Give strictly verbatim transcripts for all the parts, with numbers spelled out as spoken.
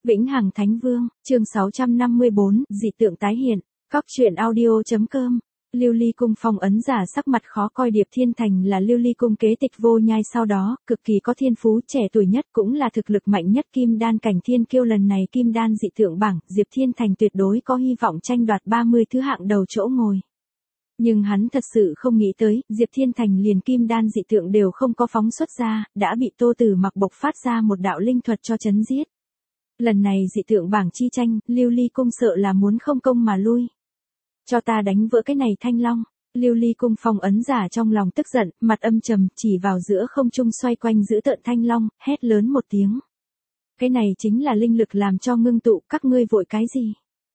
Vĩnh Hằng Thánh Vương, chương sáu trăm năm mươi bốn, dị tượng tái hiện. Cóc truyện audio.com. Lưu Ly Cung phong ấn giả sắc mặt khó coi. Điệp Thiên Thành là Lưu Ly Cung kế tịch vô nhai sau đó, cực kỳ có thiên phú, trẻ tuổi nhất cũng là thực lực mạnh nhất kim đan cảnh thiên kiêu. Lần này kim đan dị tượng bảng, Diệp Thiên Thành tuyệt đối có hy vọng tranh đoạt ba mươi thứ hạng đầu chỗ ngồi. Nhưng hắn thật sự không nghĩ tới, Diệp Thiên Thành liền kim đan dị tượng đều không có phóng xuất ra, đã bị Tô Tử Mặc bộc phát ra một đạo linh thuật cho chấn giết. Lần này dị tượng bảng chi tranh, Lưu Ly Cung sợ là muốn không công mà lui. Cho ta đánh vỡ cái này thanh long. Lưu Ly Cung phong ấn giả trong lòng tức giận, mặt âm trầm, chỉ vào giữa không trung xoay quanh giữ tợn thanh long, hét lớn một tiếng. Cái này chính là linh lực làm cho ngưng tụ, các ngươi vội cái gì?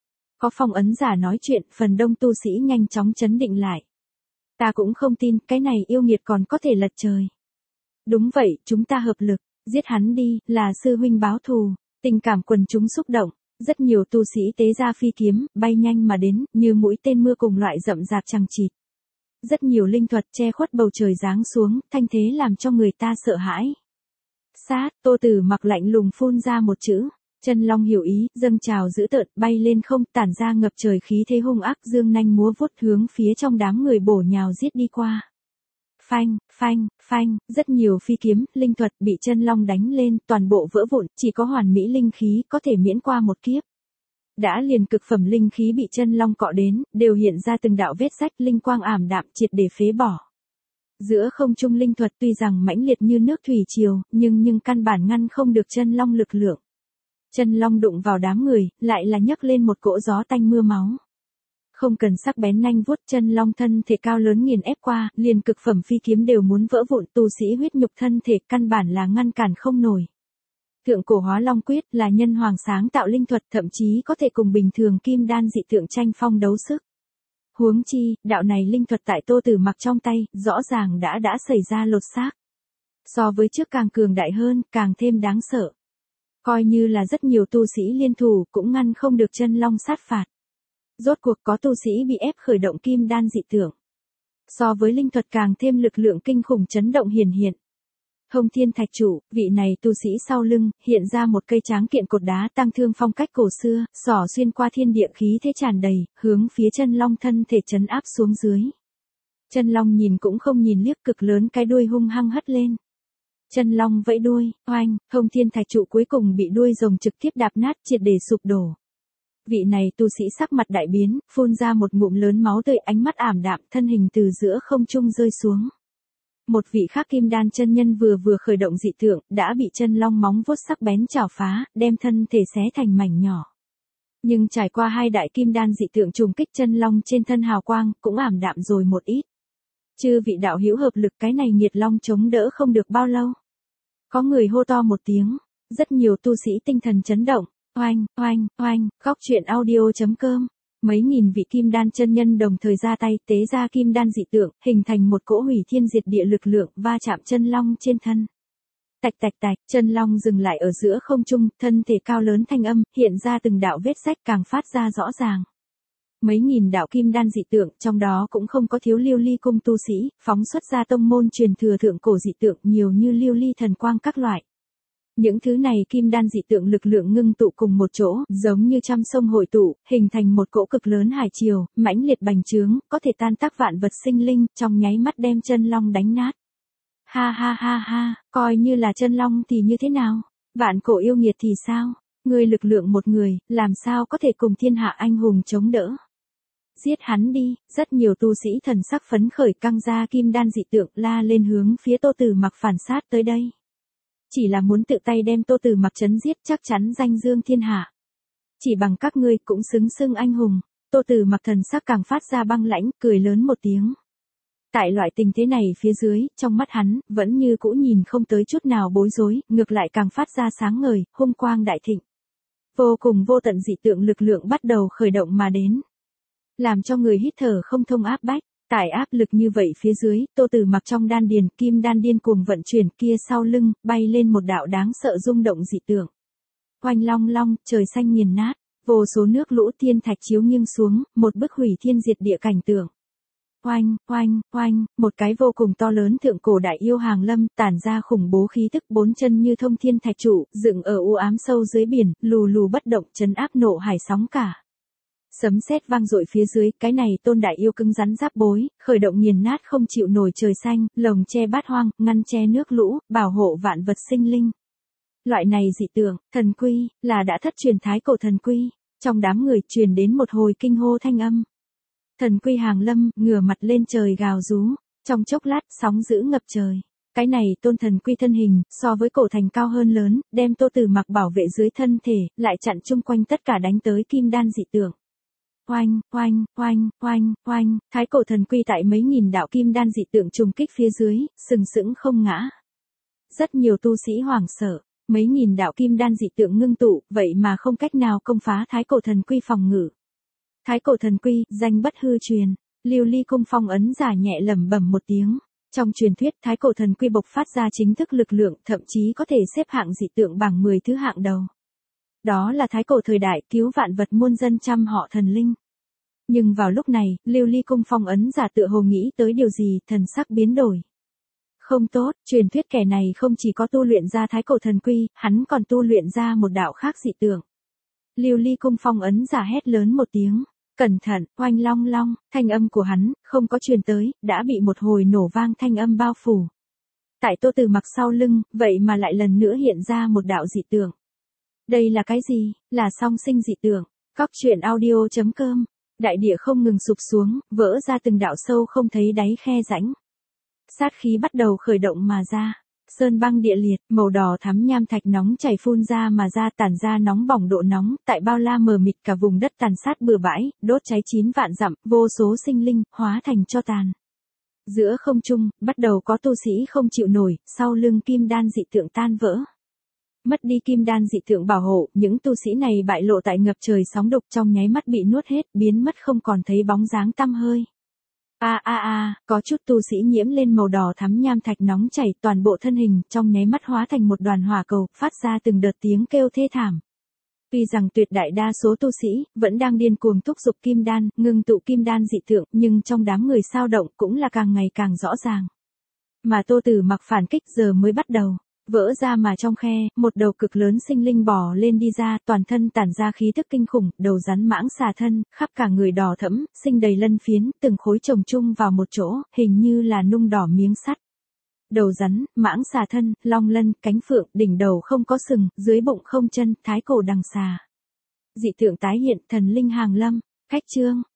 Có phong ấn giả nói chuyện, phần đông tu sĩ nhanh chóng chấn định lại. Ta cũng không tin, cái này yêu nghiệt còn có thể lật trời. Đúng vậy, chúng ta hợp lực, giết hắn đi, là sư huynh báo thù. Tình cảm quần chúng xúc động, rất nhiều tu sĩ tế ra phi kiếm, bay nhanh mà đến, như mũi tên mưa cùng loại rậm rạp chằng chịt. Rất nhiều linh thuật che khuất bầu trời giáng xuống, thanh thế làm cho người ta sợ hãi. Sát, Tô Tử Mặc lạnh lùng phun ra một chữ. Chân long hiểu ý, dâng trào dữ tợn, bay lên không, tản ra ngập trời khí thế hung ác, dương nanh múa vuốt hướng phía trong đám người bổ nhào giết đi qua. Phanh, phanh, phanh, rất nhiều phi kiếm, linh thuật bị chân long đánh lên, toàn bộ vỡ vụn, chỉ có hoàn mỹ linh khí có thể miễn qua một kiếp. Đã liền cực phẩm linh khí bị chân long cọ đến, đều hiện ra từng đạo vết rách, linh quang ảm đạm triệt để phế bỏ. Giữa không trung linh thuật tuy rằng mãnh liệt như nước thủy triều, nhưng nhưng căn bản ngăn không được chân long lực lượng. Chân long đụng vào đám người, lại là nhấc lên một cỗ gió tanh mưa máu. Không cần sắc bén nanh vuốt, chân long thân thể cao lớn nghiền ép qua, liền cực phẩm phi kiếm đều muốn vỡ vụn, tu sĩ huyết nhục thân thể căn bản là ngăn cản không nổi. Thượng cổ hóa long quyết là nhân hoàng sáng tạo linh thuật, thậm chí có thể cùng bình thường kim đan dị tượng tranh phong đấu sức. Huống chi, đạo này linh thuật tại Tô Tử Mặc trong tay, rõ ràng đã đã xảy ra lột xác. So với trước càng cường đại hơn, càng thêm đáng sợ. Coi như là rất nhiều tu sĩ liên thủ, cũng ngăn không được chân long sát phạt. Rốt cuộc có tu sĩ bị ép khởi động kim đan dị tượng. So với linh thuật càng thêm lực lượng kinh khủng chấn động hiển hiện. Hồng Thiên Thạch Chủ, vị này tu sĩ sau lưng, hiện ra một cây tráng kiện cột đá tăng thương phong cách cổ xưa, xỏ xuyên qua thiên địa khí thế tràn đầy, hướng phía chân long thân thể trấn áp xuống dưới. Chân long nhìn cũng không nhìn liếc, cực lớn cái đuôi hung hăng hất lên. Chân long vẫy đuôi, oanh, Hồng Thiên Thạch Trụ cuối cùng bị đuôi rồng trực tiếp đạp nát, triệt để sụp đổ. Vị này tu sĩ sắc mặt đại biến, phun ra một ngụm lớn máu tươi, ánh mắt ảm đạm, thân hình từ giữa không trung rơi xuống. Một vị khác kim đan chân nhân vừa vừa khởi động dị tượng, đã bị chân long móng vuốt sắc bén chảo phá, đem thân thể xé thành mảnh nhỏ. Nhưng trải qua hai đại kim đan dị tượng trùng kích, chân long trên thân hào quang cũng ảm đạm rồi một ít. Chư vị đạo hữu hợp lực, cái này nghiệt long chống đỡ không được bao lâu. Có người hô to một tiếng, rất nhiều tu sĩ tinh thần chấn động, oanh, oanh, oanh, Cóc truyện audio.com. Mấy nghìn vị kim đan chân nhân đồng thời ra tay, tế ra kim đan dị tượng, hình thành một cỗ hủy thiên diệt địa lực lượng, va chạm chân long trên thân. Tạch tạch tạch, chân long dừng lại ở giữa không trung, thân thể cao lớn thanh âm, hiện ra từng đạo vết rách càng phát ra rõ ràng. Mấy nghìn đạo kim đan dị tượng, trong đó cũng không có thiếu Lưu Ly Cung tu sĩ, phóng xuất ra tông môn truyền thừa thượng cổ dị tượng, nhiều như lưu ly thần quang các loại. Những thứ này kim đan dị tượng lực lượng ngưng tụ cùng một chỗ, giống như trăm sông hội tụ, hình thành một cỗ cực lớn hải triều, mãnh liệt bành trướng, có thể tan tác vạn vật sinh linh, trong nháy mắt đem chân long đánh nát. Ha ha ha ha, coi như là chân long thì như thế nào? Vạn cổ yêu nghiệt thì sao? Người lực lượng một người, làm sao có thể cùng thiên hạ anh hùng chống đỡ? Giết hắn đi, rất nhiều tu sĩ thần sắc phấn khởi căng ra kim đan dị tượng, la lên hướng phía Tô Tử Mặc phản sát tới đây. Chỉ là muốn tự tay đem Tô Tử Mặc chấn giết, chắc chắn danh dương thiên hạ. Chỉ bằng các ngươi cũng xứng xưng anh hùng. Tô Tử Mặc thần sắc càng phát ra băng lãnh, cười lớn một tiếng. Tại loại tình thế này phía dưới, trong mắt hắn, vẫn như cũ nhìn không tới chút nào bối rối, ngược lại càng phát ra sáng ngời, hung quang đại thịnh. Vô cùng vô tận dị tượng lực lượng bắt đầu khởi động mà đến. Làm cho người hít thở không thông áp bách. Tại áp lực như vậy phía dưới, Tô Tử Mặc trong đan điền, kim đan điên cuồng vận chuyển, kia sau lưng, bay lên một đạo đáng sợ rung động dị tượng. Oanh long long, trời xanh nghiền nát, vô số nước lũ thiên thạch chiếu nghiêng xuống, một bức hủy thiên diệt địa cảnh tượng. oanh, oanh, oanh, một cái vô cùng to lớn thượng cổ đại yêu hàng lâm, tản ra khủng bố khí tức, bốn chân như thông thiên thạch trụ, dựng ở u ám sâu dưới biển, lù lù bất động, trấn áp nộ hải sóng cả. Sấm sét vang dội phía dưới, cái này tôn đại yêu cứng rắn giáp bối, khởi động nghiền nát không chịu nổi trời xanh, lồng che bát hoang, ngăn che nước lũ, bảo hộ vạn vật sinh linh. Loại này dị tượng, thần quy, là đã thất truyền thái cổ thần quy. Trong đám người truyền đến một hồi kinh hô thanh âm. Thần quy hàng lâm, ngửa mặt lên trời gào rú, trong chốc lát sóng dữ ngập trời. Cái này tôn thần quy thân hình, so với cổ thành cao hơn lớn, đem Tô Tử Mặc bảo vệ dưới thân thể, lại chặn chung quanh tất cả đánh tới kim đan dị tượng. Oanh, oanh, oanh, oanh, oanh, thái cổ thần quy tại mấy nghìn đạo kim đan dị tượng trùng kích phía dưới, sừng sững không ngã. Rất nhiều tu sĩ hoảng sợ, mấy nghìn đạo kim đan dị tượng ngưng tụ, vậy mà không cách nào công phá thái cổ thần quy phòng ngự. Thái cổ thần quy, danh bất hư truyền, Lưu Ly cung phong ấn giả nhẹ lẩm bẩm một tiếng. Trong truyền thuyết, thái cổ thần quy bộc phát ra chính thức lực lượng, thậm chí có thể xếp hạng dị tượng bảng mười thứ hạng đầu. Đó là thái cổ thời đại, cứu vạn vật muôn dân trăm họ thần linh. Nhưng vào lúc này, Lưu Ly cung phong ấn giả tựa hồ nghĩ tới điều gì, thần sắc biến đổi. Không tốt, truyền thuyết kẻ này không chỉ có tu luyện ra thái cổ thần quy, hắn còn tu luyện ra một đạo khác dị tượng. Lưu Ly cung phong ấn giả hét lớn một tiếng, cẩn thận, oanh long long, thanh âm của hắn, không có truyền tới, đã bị một hồi nổ vang thanh âm bao phủ. Tại Tô Tử Mặc sau lưng, vậy mà lại lần nữa hiện ra một đạo dị tượng. Đây là cái gì? Là song sinh dị tượng. Cóc truyện audio chấm com. Đại địa không ngừng sụp xuống, vỡ ra từng đạo sâu không thấy đáy khe rãnh. Sát khí bắt đầu khởi động mà ra. Sơn băng địa liệt, màu đỏ thắm nham thạch nóng chảy phun ra mà ra, tản ra nóng bỏng độ nóng, tại bao la mờ mịt cả vùng đất tàn sát bừa bãi, đốt cháy chín vạn dặm, vô số sinh linh, hóa thành tro tàn. Giữa không trung, bắt đầu có tu sĩ không chịu nổi, sau lưng kim đan dị tượng tan vỡ. Mất đi kim đan dị tượng bảo hộ, những tu sĩ này bại lộ tại ngập trời sóng đục, trong nháy mắt bị nuốt hết, biến mất không còn thấy bóng dáng tăm hơi. A a a, có chút tu sĩ nhiễm lên màu đỏ thắm nham thạch nóng chảy, toàn bộ thân hình trong nháy mắt hóa thành một đoàn hỏa cầu, phát ra từng đợt tiếng kêu thê thảm. Tuy rằng tuyệt đại đa số tu sĩ vẫn đang điên cuồng thúc giục kim đan, ngưng tụ kim đan dị tượng, nhưng trong đám người sao động cũng là càng ngày càng rõ ràng. Mà Tô Tử Mặc phản kích giờ mới bắt đầu. Vỡ ra mà trong khe, một đầu cực lớn sinh linh bò lên đi ra, toàn thân tản ra khí thức kinh khủng, đầu rắn mãng xà thân, khắp cả người đỏ thẫm, sinh đầy lân phiến, từng khối chồng chung vào một chỗ, hình như là nung đỏ miếng sắt. Đầu rắn, mãng xà thân, long lân, cánh phượng, đỉnh đầu không có sừng, dưới bụng không chân, thái cổ đằng xà. Dị tượng tái hiện, thần linh hàng lâm. Khách chương,